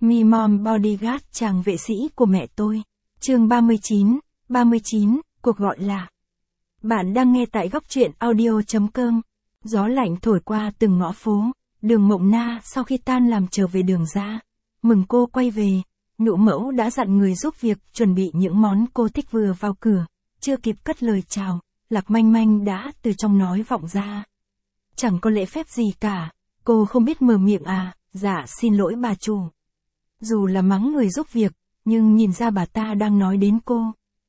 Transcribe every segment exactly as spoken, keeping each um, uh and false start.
Me Mom Bodyguard chàng vệ sĩ của mẹ tôi. Chương ba mươi chín, ba mươi chín, cuộc gọi lạ. Bạn đang nghe tại góc truyện audio chấm com. Gió lạnh thổi qua từng ngõ phố, Đường Mộng Na sau khi tan làm trở về Đường ra. Mừng cô quay về, Nhũ mẫu đã dặn người giúp việc chuẩn bị những món cô thích. Vừa vào cửa, chưa kịp cất lời chào, Lạc Manh Manh đã từ trong nói vọng ra. Chẳng có lễ phép gì cả, cô không biết mở miệng à, dạ xin lỗi bà chủ. Dù là mắng người giúp việc, nhưng nhìn ra bà ta đang nói đến cô.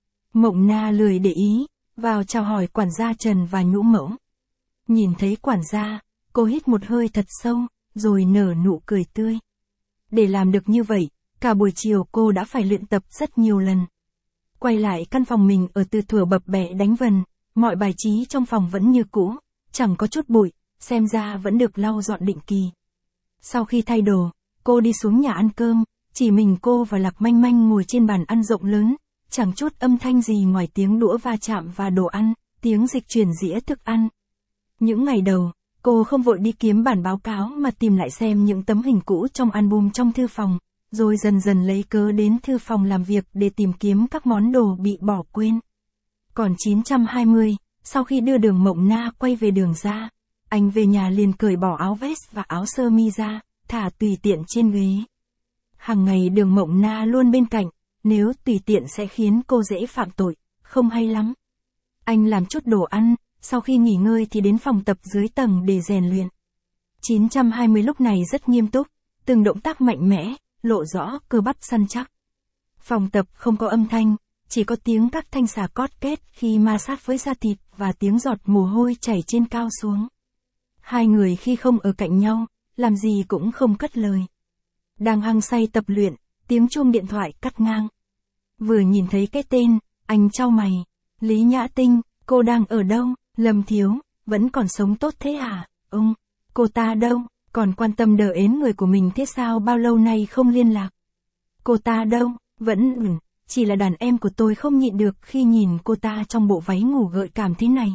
Mộng Na lười để ý, vào chào hỏi quản gia Trần và Nhũ mẫu. Nhìn thấy quản gia, cô hít một hơi thật sâu, rồi nở nụ cười tươi. Để làm được như vậy, cả buổi chiều cô đã phải luyện tập rất nhiều lần. Quay lại căn phòng mình ở từ thuở bập bẹ đánh vần, mọi bài trí trong phòng vẫn như cũ, chẳng có chút bụi, xem ra vẫn được lau dọn định kỳ. Sau khi thay đồ, cô đi xuống nhà ăn cơm, chỉ mình cô và Lạc Manh Manh ngồi trên bàn ăn rộng lớn, chẳng chút âm thanh gì ngoài tiếng đũa va chạm và đồ ăn, tiếng dịch chuyển dĩa thức ăn. Những ngày đầu, cô không vội đi kiếm bản báo cáo mà tìm lại xem những tấm hình cũ trong album trong thư phòng, rồi dần dần lấy cớ đến thư phòng làm việc để tìm kiếm các món đồ bị bỏ quên. Còn chín trăm hai mươi, sau khi đưa Đường Mộng Na quay về Đường ra, anh về nhà liền cởi bỏ áo vest và áo sơ mi ra, thả tùy tiện trên ghế. Hàng ngày Đường Mộng Na luôn bên cạnh, nếu tùy tiện sẽ khiến cô dễ phạm tội, không hay lắm. Anh làm chút đồ ăn, sau khi nghỉ ngơi thì đến phòng tập dưới tầng để rèn luyện. chín trăm hai mươi lúc này rất nghiêm túc, từng động tác mạnh mẽ, lộ rõ cơ bắp săn chắc. Phòng tập không có âm thanh, chỉ có tiếng các thanh xà cót két khi ma sát với da thịt và tiếng giọt mồ hôi chảy trên cao xuống. Hai người khi không ở cạnh nhau, làm gì cũng không cất lời. Đang hăng say tập luyện, tiếng chuông điện thoại cắt ngang. Vừa nhìn thấy cái tên, anh chau mày. Lý Nhã Tinh, cô đang ở đâu? Lâm Thiếu, vẫn còn sống tốt thế à? Ông, cô ta đâu? Còn quan tâm đờ ến người của mình thế sao bao lâu nay không liên lạc? Cô ta đâu? Vẫn, ừ, chỉ là đàn em của tôi không nhịn được khi nhìn cô ta trong bộ váy ngủ gợi cảm thế này.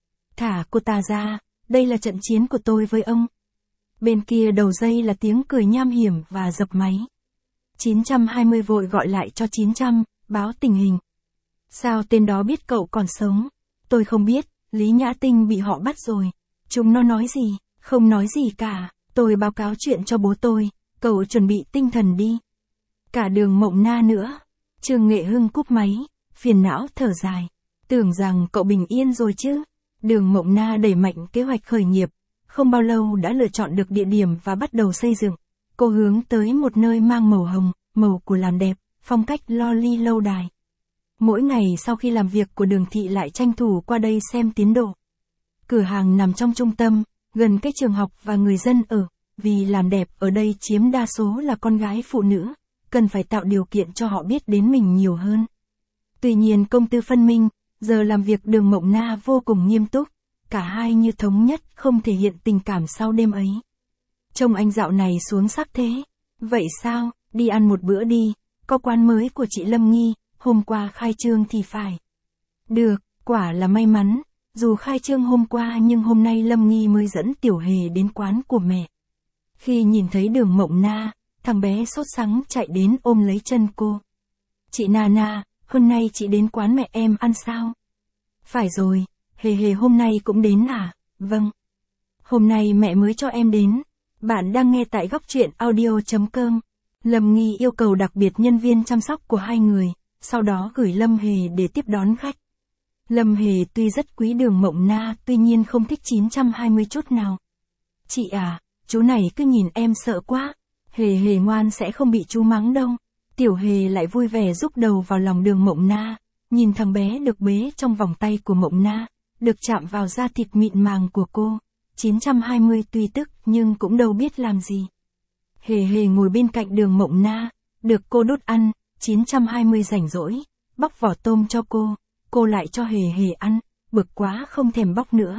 Thả cô ta ra, đây là trận chiến của tôi với ông. Bên kia đầu dây là tiếng cười nham hiểm và dập máy. chín trăm hai mươi vội gọi lại cho chín trăm, báo tình hình. Sao tên đó biết cậu còn sống? Tôi không biết, Lý Nhã Tinh bị họ bắt rồi. Chúng nó nói gì? Không nói gì cả, tôi báo cáo chuyện cho bố tôi, cậu chuẩn bị tinh thần đi. Cả Đường Mộng Na nữa. Trương Nghệ Hưng cúp máy, phiền não thở dài. Tưởng rằng cậu bình yên rồi chứ. Đường Mộng Na đẩy mạnh kế hoạch khởi nghiệp, không bao lâu đã lựa chọn được địa điểm và bắt đầu xây dựng. Cô hướng tới một nơi mang màu hồng, màu của làm đẹp, phong cách loli lâu đài. Mỗi ngày sau khi làm việc của Đường Thị lại tranh thủ qua đây xem tiến độ. Cửa hàng nằm trong trung tâm, gần cái trường học và người dân ở, vì làm đẹp ở đây chiếm đa số là con gái phụ nữ, cần phải tạo điều kiện cho họ biết đến mình nhiều hơn. Tuy nhiên công tư phân minh, giờ làm việc Đường Mộng Na vô cùng nghiêm túc, cả hai như thống nhất không thể hiện tình cảm sau đêm ấy. Trông anh dạo này xuống sắc thế. Vậy sao, đi ăn một bữa đi, có quán mới của chị Lâm Nghi, hôm qua khai trương thì phải. Được, quả là may mắn, dù khai trương hôm qua nhưng hôm nay Lâm Nghi mới dẫn Tiểu Hề đến quán của mẹ. Khi nhìn thấy Đường Mộng Na, thằng bé sốt sắng chạy đến ôm lấy chân cô. Chị Nana, hôm nay chị đến quán mẹ em ăn sao? Phải rồi, Hề Hề hôm nay cũng đến à? Vâng. Hôm nay mẹ mới cho em đến. Bạn đang nghe tại góc truyện audio chấm com. Lâm Nghi yêu cầu đặc biệt nhân viên chăm sóc của hai người, sau đó gửi Lâm Hề để tiếp đón khách. Lâm Hề tuy rất quý Đường Mộng Na, tuy nhiên không thích chín trăm hai mươi chút nào. Chị à, chú này cứ nhìn em sợ quá. Hề Hề ngoan sẽ không bị chú mắng đâu. Tiểu Hề lại vui vẻ rúc đầu vào lòng Đường Mộng Na, nhìn thằng bé được bế trong vòng tay của Mộng Na, được chạm vào da thịt mịn màng của cô. chín trăm hai mươi tuy tức nhưng cũng đâu biết làm gì. Hề Hề ngồi bên cạnh Đường Mộng Na, được cô đút ăn, chín trăm hai mươi rảnh rỗi, bóc vỏ tôm cho cô, cô lại cho Hề Hề ăn, bực quá không thèm bóc nữa.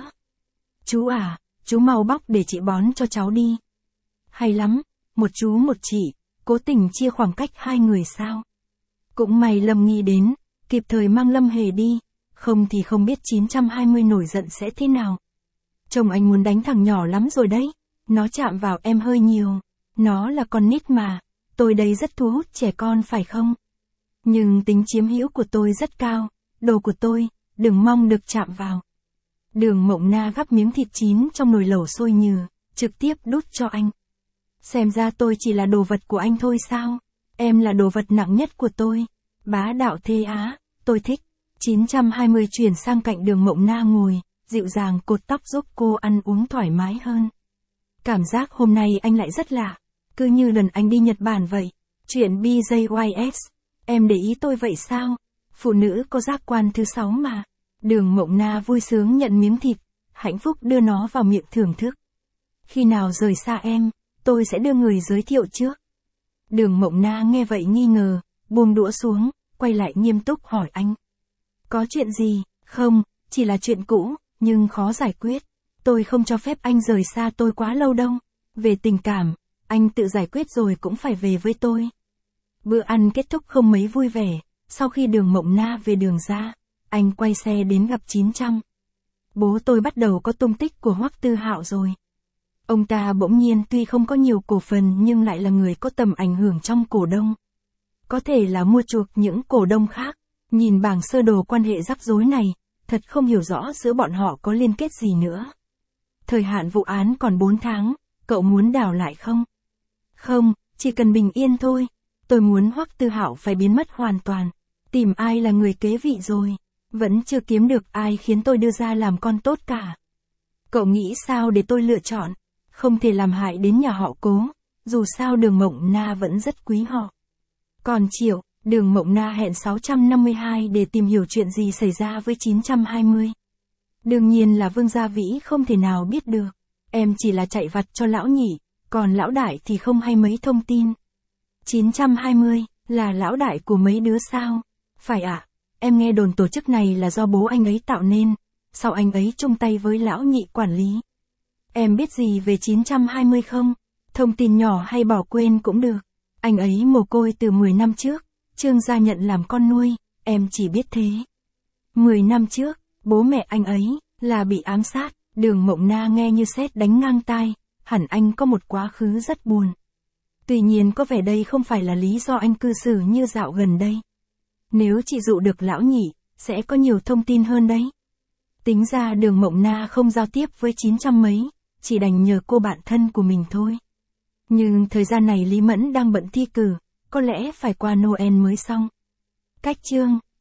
Chú à, chú mau bóc để chị bón cho cháu đi. Hay lắm, một chú một chị, cố tình chia khoảng cách hai người sao. Cũng may Lâm Nghi đến, kịp thời mang Lâm Hề đi, không thì không biết chín trăm hai mươi nổi giận sẽ thế nào. Chồng anh muốn đánh thằng nhỏ lắm rồi đấy, nó chạm vào em hơi nhiều, nó là con nít mà, tôi đây rất thu hút trẻ con phải không? Nhưng tính chiếm hữu của tôi rất cao, đồ của tôi, đừng mong được chạm vào. Đường Mộng Na gắp miếng thịt chín trong nồi lẩu sôi nhừ, trực tiếp đút cho anh. Xem ra tôi chỉ là đồ vật của anh thôi sao? Em là đồ vật nặng nhất của tôi. Bá đạo thế á, tôi thích. chín trăm hai mươi chuyển sang cạnh Đường Mộng Na ngồi, dịu dàng cột tóc giúp cô ăn uống thoải mái hơn. Cảm giác hôm nay anh lại rất lạ, cứ như lần anh đi Nhật Bản vậy. Chuyện B J Y S, em để ý tôi vậy sao? Phụ nữ có giác quan thứ sáu mà. Đường Mộng Na vui sướng nhận miếng thịt, hạnh phúc đưa nó vào miệng thưởng thức. Khi nào rời xa em, tôi sẽ đưa người giới thiệu trước. Đường Mộng Na nghe vậy nghi ngờ, buông đũa xuống, quay lại nghiêm túc hỏi anh. Có chuyện gì? Không, chỉ là chuyện cũ, nhưng khó giải quyết. Tôi không cho phép anh rời xa tôi quá lâu đâu. Về tình cảm, anh tự giải quyết rồi cũng phải về với tôi. Bữa ăn kết thúc không mấy vui vẻ, sau khi Đường Mộng Na về đường ra, anh quay xe đến gặp chín trăm. Bố tôi bắt đầu có tung tích của Hoắc Tư Hạo rồi. Ông ta bỗng nhiên tuy không có nhiều cổ phần nhưng lại là người có tầm ảnh hưởng trong cổ đông. Có thể là mua chuộc những cổ đông khác. Nhìn bảng sơ đồ quan hệ rắc rối này, thật không hiểu rõ giữa bọn họ có liên kết gì nữa. Thời hạn vụ án còn bốn tháng, cậu muốn đảo lại không? Không, chỉ cần bình yên thôi. Tôi muốn Hoắc Tư Hạo phải biến mất hoàn toàn. Tìm ai là người kế vị rồi. Vẫn chưa kiếm được ai khiến tôi đưa ra làm con tốt cả. Cậu nghĩ sao để tôi lựa chọn? Không thể làm hại đến nhà họ Cố. Dù sao Đường Mộng Na vẫn rất quý họ. Còn Triệu, Đường Mộng Na hẹn sáu trăm năm mươi hai để tìm hiểu chuyện gì xảy ra với chín trăm hai mươi. Đương nhiên là Vương Gia Vĩ không thể nào biết được. Em chỉ là chạy vặt cho lão nhị, còn lão đại thì không hay mấy thông tin. chín trăm hai mươi, là lão đại của mấy đứa sao? Phải ạ, à, em nghe đồn tổ chức này là do bố anh ấy tạo nên, sao anh ấy chung tay với lão nhị quản lý? Em biết gì về chín trăm hai mươi không? Thông tin nhỏ hay bỏ quên cũng được. Anh ấy mồ côi từ mười năm trước, Trương gia nhận làm con nuôi, em chỉ biết thế. mười năm trước, bố mẹ anh ấy là bị ám sát. Đường Mộng Na nghe như sét đánh ngang tai, hẳn anh có một quá khứ rất buồn. Tuy nhiên có vẻ đây không phải là lý do anh cư xử như dạo gần đây. Nếu chị dụ được lão nhị, sẽ có nhiều thông tin hơn đấy. Tính ra Đường Mộng Na không giao tiếp với chín trăm mấy, chỉ đành nhờ cô bạn thân của mình thôi. Nhưng thời gian này Lý Mẫn đang bận thi cử, có lẽ phải qua Noel mới xong. Cách chương